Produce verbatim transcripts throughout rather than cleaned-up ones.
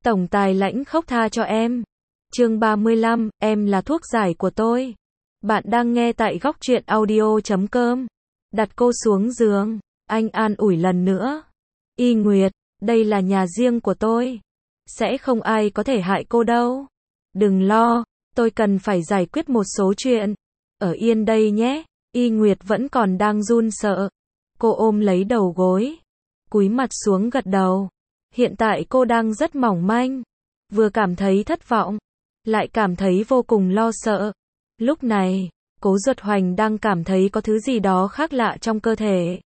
Tổng tài lãnh khốc tha cho em. Chương ba mươi lăm, em là thuốc giải của tôi. Bạn đang nghe tại góc truyện audio chấm com. Đặt cô xuống giường, anh an ủi lần nữa. Y Nguyệt, đây là nhà riêng của tôi. Sẽ không ai có thể hại cô đâu. Đừng lo, tôi cần phải giải quyết một số chuyện. Ở yên đây nhé. Y Nguyệt vẫn còn đang run sợ. Cô ôm lấy đầu gối, cúi mặt xuống gật đầu. Hiện tại cô đang rất mỏng manh, vừa cảm thấy thất vọng, lại cảm thấy vô cùng lo sợ. Lúc này, Cố Duật Hoành đang cảm thấy có thứ gì đó khác lạ trong cơ thể.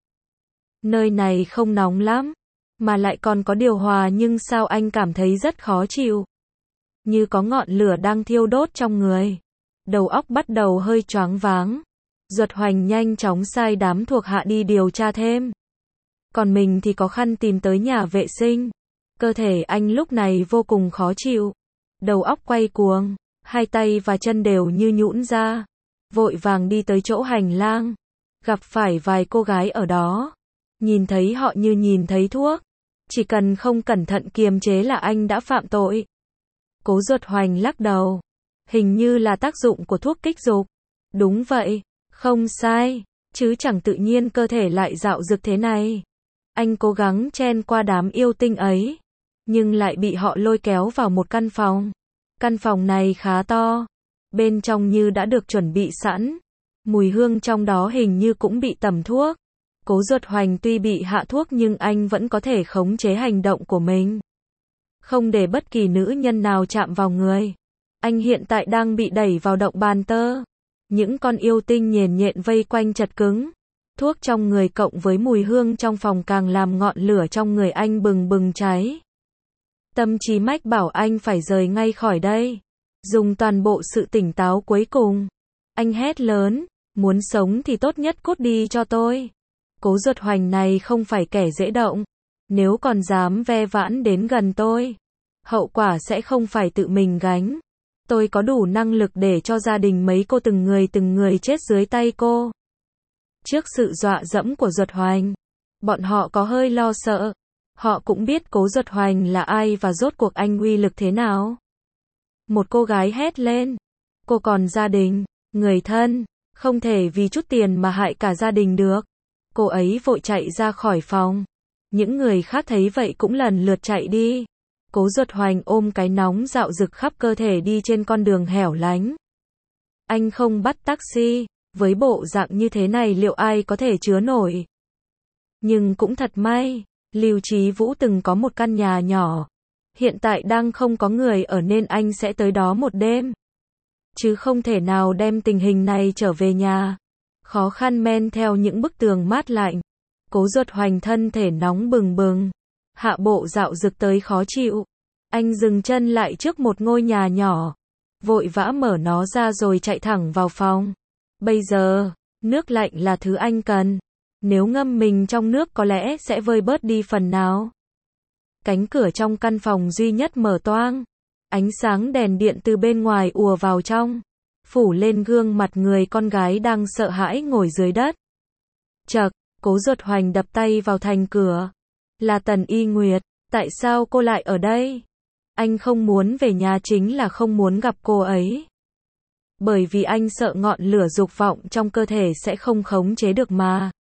Nơi này không nóng lắm, mà lại còn có điều hòa, nhưng sao anh cảm thấy rất khó chịu. Như có ngọn lửa đang thiêu đốt trong người. Đầu óc bắt đầu hơi choáng váng. Duật Hoành nhanh chóng sai đám thuộc hạ đi điều tra thêm. Còn mình thì có khăn tìm tới nhà vệ sinh. Cơ thể anh lúc này vô cùng khó chịu. Đầu óc quay cuồng, hai tay và chân đều như nhũn ra. Vội vàng đi tới chỗ hành lang. Gặp phải vài cô gái ở đó. Nhìn thấy họ như nhìn thấy thuốc. Chỉ cần không cẩn thận kiềm chế là anh đã phạm tội. Cố Duật Hoành lắc đầu. Hình như là tác dụng của thuốc kích dục. Đúng vậy, không sai, chứ chẳng tự nhiên cơ thể lại dạo dực thế này. Anh cố gắng chen qua đám yêu tinh ấy, nhưng lại bị họ lôi kéo vào một căn phòng. Căn phòng này khá to, bên trong như đã được chuẩn bị sẵn. Mùi hương trong đó hình như cũng bị tẩm thuốc. Cố Duật Hoành tuy bị hạ thuốc nhưng anh vẫn có thể khống chế hành động của mình. Không để bất kỳ nữ nhân nào chạm vào người. Anh hiện tại đang bị đẩy vào động bàn tơ. Những con yêu tinh nhền nhện vây quanh chật cứng. Thuốc trong người cộng với mùi hương trong phòng càng làm ngọn lửa trong người anh bừng bừng cháy. Tâm trí mách bảo anh phải rời ngay khỏi đây. Dùng toàn bộ sự tỉnh táo cuối cùng. Anh hét lớn, muốn sống thì tốt nhất cút đi cho tôi. Cố Duật Hoành này không phải kẻ dễ động. Nếu còn dám ve vãn đến gần tôi, hậu quả sẽ không phải tự mình gánh. Tôi có đủ năng lực để cho gia đình mấy cô từng người từng người chết dưới tay cô. Trước sự dọa dẫm của Duật Hoành, bọn họ có hơi lo sợ. Họ cũng biết Cố Duật Hoành là ai và rốt cuộc anh uy lực thế nào. Một cô gái hét lên. Cô còn gia đình, người thân, không thể vì chút tiền mà hại cả gia đình được. Cô ấy vội chạy ra khỏi phòng. Những người khác thấy vậy cũng lần lượt chạy đi. Cố Duật Hoành ôm cái nóng dạo dực khắp cơ thể đi trên con đường hẻo lánh. Anh không bắt taxi, với bộ dạng như thế này liệu ai có thể chứa nổi. Nhưng cũng thật may, Lưu Chí Vũ từng có một căn nhà nhỏ. Hiện tại đang không có người ở nên anh sẽ tới đó một đêm. Chứ không thể nào đem tình hình này trở về nhà. Khó khăn men theo những bức tường mát lạnh. Cố Duật Hoành thân thể nóng bừng bừng. Hạ bộ dạo dực tới khó chịu. Anh dừng chân lại trước một ngôi nhà nhỏ. Vội vã mở nó ra rồi chạy thẳng vào phòng. Bây giờ, nước lạnh là thứ anh cần. Nếu ngâm mình trong nước có lẽ sẽ vơi bớt đi phần nào. Cánh cửa trong căn phòng duy nhất mở toang. Ánh sáng đèn điện từ bên ngoài ùa vào trong. Phủ lên gương mặt người con gái đang sợ hãi ngồi dưới đất. Chậc, Cố Duật Hoành đập tay vào thành cửa. Là Tần Y Nguyệt, tại sao cô lại ở đây? Anh không muốn về nhà chính là không muốn gặp cô ấy. Bởi vì anh sợ ngọn lửa dục vọng trong cơ thể sẽ không khống chế được mà.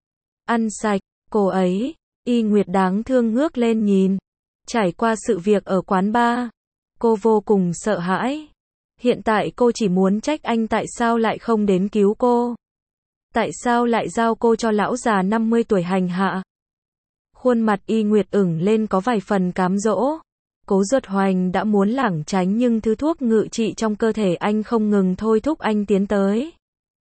Ăn sạch, cô ấy, Y Nguyệt đáng thương ngước lên nhìn. Trải qua sự việc ở quán bar, cô vô cùng sợ hãi. Hiện tại cô chỉ muốn trách anh tại sao lại không đến cứu cô. Tại sao lại giao cô cho lão già năm mươi tuổi hành hạ. Khuôn mặt Y Nguyệt ửng lên có vài phần cám dỗ. Cố Duật Hoành đã muốn lảng tránh nhưng thứ thuốc ngự trị trong cơ thể anh không ngừng thôi thúc anh tiến tới.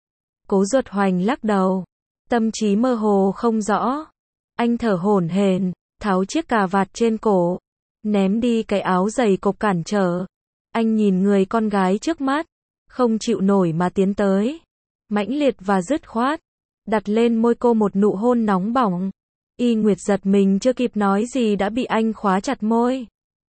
Cố Duật Hoành lắc đầu. Tâm trí mơ hồ không rõ. Anh thở hổn hển, tháo chiếc cà vạt trên cổ. Ném đi cái áo dày cộc cản trở. Anh nhìn người con gái trước mắt. Không chịu nổi mà tiến tới. Mãnh liệt và dứt khoát. Đặt lên môi cô một nụ hôn nóng bỏng. Y Nguyệt giật mình chưa kịp nói gì đã bị anh khóa chặt môi.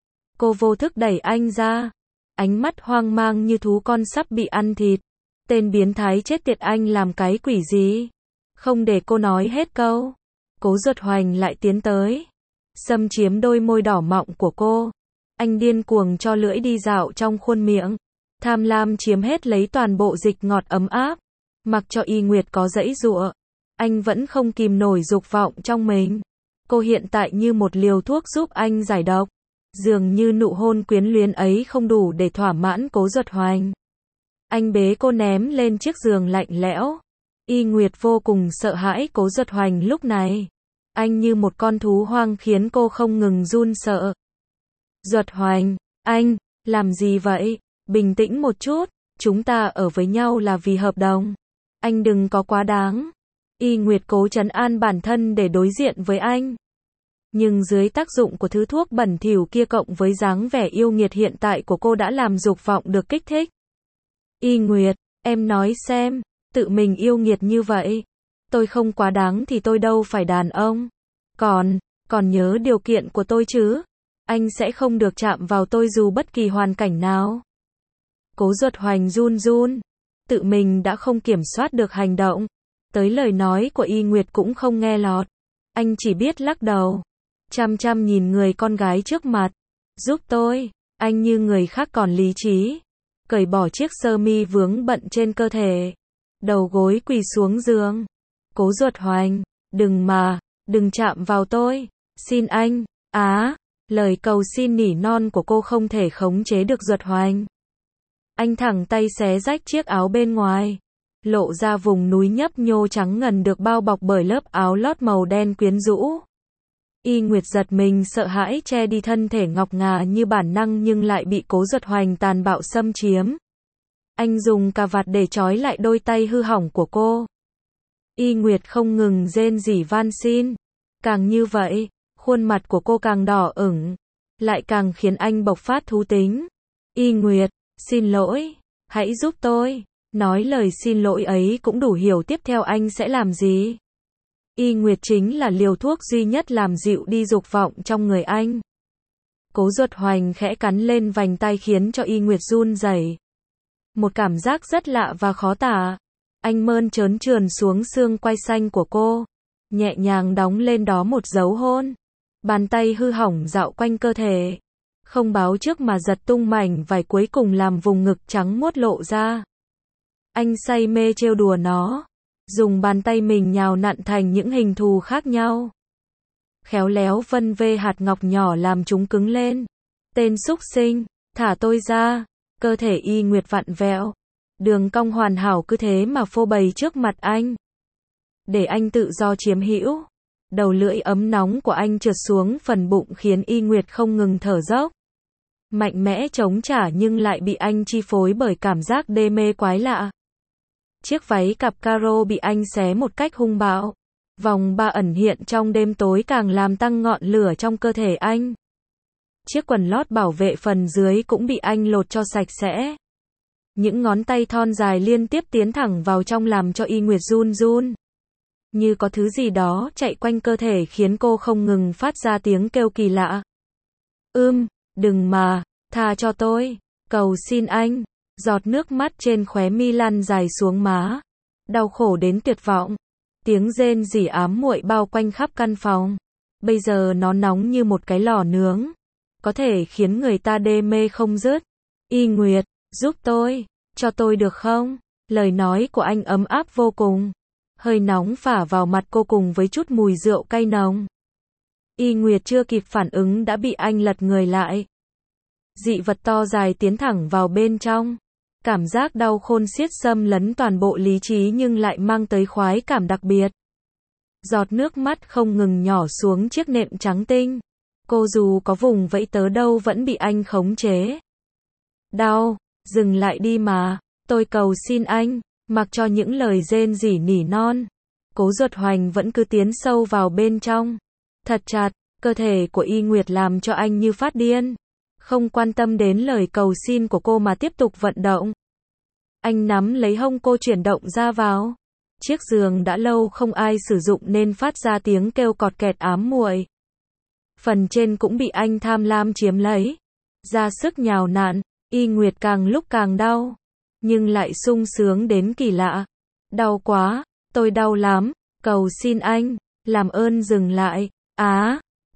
Cô vô thức đẩy anh ra. Ánh mắt hoang mang như thú con sắp bị ăn thịt. Tên biến thái chết tiệt, anh làm cái quỷ gì? Không để cô nói hết câu. Cố Duật Hoành lại tiến tới. Xâm chiếm đôi môi đỏ mọng của cô. Anh điên cuồng cho lưỡi đi dạo trong khuôn miệng. Tham lam chiếm hết lấy toàn bộ dịch ngọt ấm áp. Mặc cho Y Nguyệt có giãy giụa, anh vẫn không kìm nổi dục vọng trong mình. Cô hiện tại như một liều thuốc giúp anh giải độc. Dường như nụ hôn quyến luyến ấy không đủ để thỏa mãn Cố Duật Hoành. Anh bế cô ném lên chiếc giường lạnh lẽo. Y Nguyệt vô cùng sợ hãi Cố Duật Hoành lúc này. Anh như một con thú hoang khiến cô không ngừng run sợ. Duật Hoành, anh, làm gì vậy? Bình tĩnh một chút, chúng ta ở với nhau là vì hợp đồng. Anh đừng có quá đáng. Y Nguyệt cố trấn an bản thân để đối diện với anh. Nhưng dưới tác dụng của thứ thuốc bẩn thỉu kia cộng với dáng vẻ yêu nghiệt hiện tại của cô đã làm dục vọng được kích thích. Y Nguyệt, em nói xem, tự mình yêu nghiệt như vậy. Tôi không quá đáng thì tôi đâu phải đàn ông. Còn, còn nhớ điều kiện của tôi chứ. Anh sẽ không được chạm vào tôi dù bất kỳ hoàn cảnh nào. Cố Duật Hoành run run. Tự mình đã không kiểm soát được hành động. Tới lời nói của Y Nguyệt cũng không nghe lọt. Anh chỉ biết lắc đầu. Chăm chăm nhìn người con gái trước mặt. Giúp tôi. Anh như người khác còn lý trí. Cởi bỏ chiếc sơ mi vướng bận trên cơ thể. Đầu gối quỳ xuống giường. Cố Duật Hoành. Đừng mà. Đừng chạm vào tôi. Xin anh. Á. Lời cầu xin nỉ non của cô không thể khống chế được Duật Hoành. Anh thẳng tay xé rách chiếc áo bên ngoài. Lộ ra vùng núi nhấp nhô trắng ngần được bao bọc bởi lớp áo lót màu đen quyến rũ. Y Nguyệt giật mình sợ hãi che đi thân thể ngọc ngà như bản năng nhưng lại bị Cố Duật Hoành tàn bạo xâm chiếm. Anh dùng cà vạt để trói lại đôi tay hư hỏng của cô. Y Nguyệt không ngừng rên rỉ van xin. Càng như vậy, khuôn mặt của cô càng đỏ ửng, lại càng khiến anh bộc phát thú tính. Y Nguyệt, xin lỗi, hãy giúp tôi. Nói lời xin lỗi ấy cũng đủ hiểu tiếp theo anh sẽ làm gì. Y Nguyệt chính là liều thuốc duy nhất làm dịu đi dục vọng trong người anh. Cố Duật Hoành khẽ cắn lên vành tay khiến cho Y Nguyệt run rẩy. Một cảm giác rất lạ và khó tả. Anh mơn trớn trườn xuống xương quai xanh của cô, nhẹ nhàng đóng lên đó một dấu hôn. Bàn tay hư hỏng dạo quanh cơ thể, không báo trước mà giật tung mảnh vải cuối cùng làm vùng ngực trắng muốt lộ ra. Anh say mê trêu đùa nó, dùng bàn tay mình nhào nặn thành những hình thù khác nhau. Khéo léo vân vê hạt ngọc nhỏ làm chúng cứng lên. Tên súc sinh, thả tôi ra. Cơ thể Y Nguyệt vặn vẹo. Đường cong hoàn hảo cứ thế mà phô bày trước mặt anh. Để anh tự do chiếm hữu. Đầu lưỡi ấm nóng của anh trượt xuống phần bụng khiến Y Nguyệt không ngừng thở dốc. Mạnh mẽ chống trả nhưng lại bị anh chi phối bởi cảm giác đê mê quái lạ. Chiếc váy cặp caro bị anh xé một cách hung bạo. Vòng ba ẩn hiện trong đêm tối càng làm tăng ngọn lửa trong cơ thể anh. Chiếc quần lót bảo vệ phần dưới cũng bị anh lột cho sạch sẽ. Những ngón tay thon dài liên tiếp tiến thẳng vào trong làm cho Y Nguyệt run run. Như có thứ gì đó chạy quanh cơ thể khiến cô không ngừng phát ra tiếng kêu kỳ lạ. Ưm, đừng mà, tha cho tôi, cầu xin anh. Giọt nước mắt trên khóe mi lăn dài xuống má. Đau khổ đến tuyệt vọng. Tiếng rên rỉ ám muội bao quanh khắp căn phòng. Bây giờ nó nóng như một cái lò nướng. Có thể khiến người ta đê mê không dứt. Y Nguyệt, giúp tôi, cho tôi được không? Lời nói của anh ấm áp vô cùng. Hơi nóng phả vào mặt cô cùng với chút mùi rượu cay nồng. Y Nguyệt chưa kịp phản ứng đã bị anh lật người lại. Dị vật to dài tiến thẳng vào bên trong. Cảm giác đau khôn xiết xâm lấn toàn bộ lý trí nhưng lại mang tới khoái cảm đặc biệt. Giọt nước mắt không ngừng nhỏ xuống chiếc nệm trắng tinh. Cô dù có vùng vẫy tớ đâu vẫn bị anh khống chế. Đau, dừng lại đi mà, tôi cầu xin anh. Mặc cho những lời rên rỉ nỉ non, Cố Duật Hoành vẫn cứ tiến sâu vào bên trong. Thật chặt, cơ thể của Y Nguyệt làm cho anh như phát điên. Không quan tâm đến lời cầu xin của cô mà tiếp tục vận động. Anh nắm lấy hông cô chuyển động ra vào. Chiếc giường đã lâu không ai sử dụng nên phát ra tiếng kêu cọt kẹt ám muội. Phần trên cũng bị anh tham lam chiếm lấy. Ra sức nhào nặn, Y Nguyệt càng lúc càng đau. Nhưng lại sung sướng đến kỳ lạ. Đau quá, tôi đau lắm, cầu xin anh, làm ơn dừng lại. Á,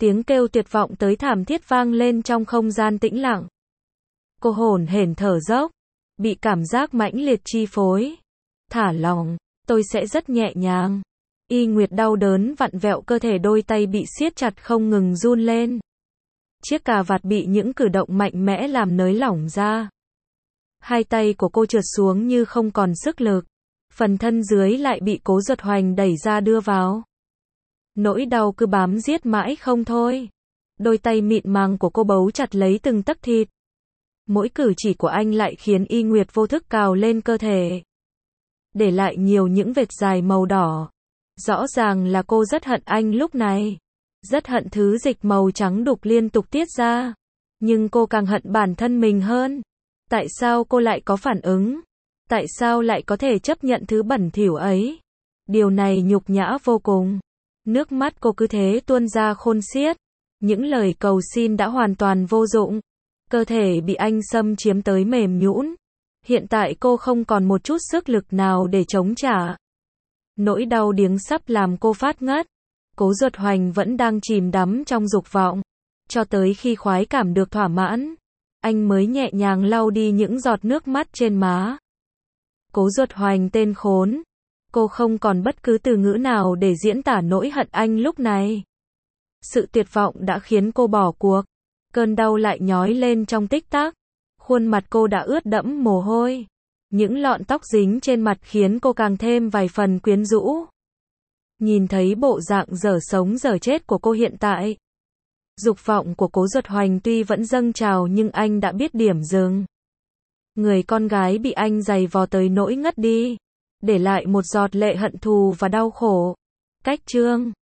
Tiếng kêu tuyệt vọng tới thảm thiết vang lên trong không gian tĩnh lặng. Cô hổn hển thở dốc, bị cảm giác mãnh liệt chi phối. Thả lỏng, tôi sẽ rất nhẹ nhàng. Y Nguyệt đau đớn vặn vẹo cơ thể, đôi tay bị siết chặt không ngừng run lên. Chiếc cà vạt bị những cử động mạnh mẽ làm nới lỏng ra. Hai tay của cô trượt xuống như không còn sức lực. Phần thân dưới lại bị Cố Duật Hoành đẩy ra đưa vào. Nỗi đau cứ bám giết mãi không thôi. Đôi tay mịn màng của cô bấu chặt lấy từng tấc thịt. Mỗi cử chỉ của anh lại khiến Y Nguyệt vô thức cào lên cơ thể, để lại nhiều những vệt dài màu đỏ. Rõ ràng là cô rất hận anh lúc này. Rất hận thứ dịch màu trắng đục liên tục tiết ra. Nhưng cô càng hận bản thân mình hơn. Tại sao cô lại có phản ứng? Tại sao lại có thể chấp nhận thứ bẩn thỉu ấy? Điều này nhục nhã vô cùng. Nước mắt cô cứ thế tuôn ra khôn xiết. Những lời cầu xin đã hoàn toàn vô dụng. Cơ thể bị anh xâm chiếm tới mềm nhũn. Hiện tại cô không còn một chút sức lực nào để chống trả. Nỗi đau điếng sắp làm cô phát ngất. Cố Duật Hoành vẫn đang chìm đắm trong dục vọng. Cho tới khi khoái cảm được thỏa mãn, anh mới nhẹ nhàng lau đi những giọt nước mắt trên má. Cố Duật Hoành tên khốn. Cô không còn bất cứ từ ngữ nào để diễn tả nỗi hận anh lúc này. Sự tuyệt vọng đã khiến cô bỏ cuộc. Cơn đau lại nhói lên trong tích tắc. Khuôn mặt cô đã ướt đẫm mồ hôi. Những lọn tóc dính trên mặt khiến cô càng thêm vài phần quyến rũ. Nhìn thấy bộ dạng dở sống dở chết của cô hiện tại, dục vọng của Cố Duật Hoành tuy vẫn dâng trào nhưng anh đã biết điểm dừng. Người con gái bị anh giày vò tới nỗi ngất đi, để lại một giọt lệ hận thù và đau khổ. Cách chương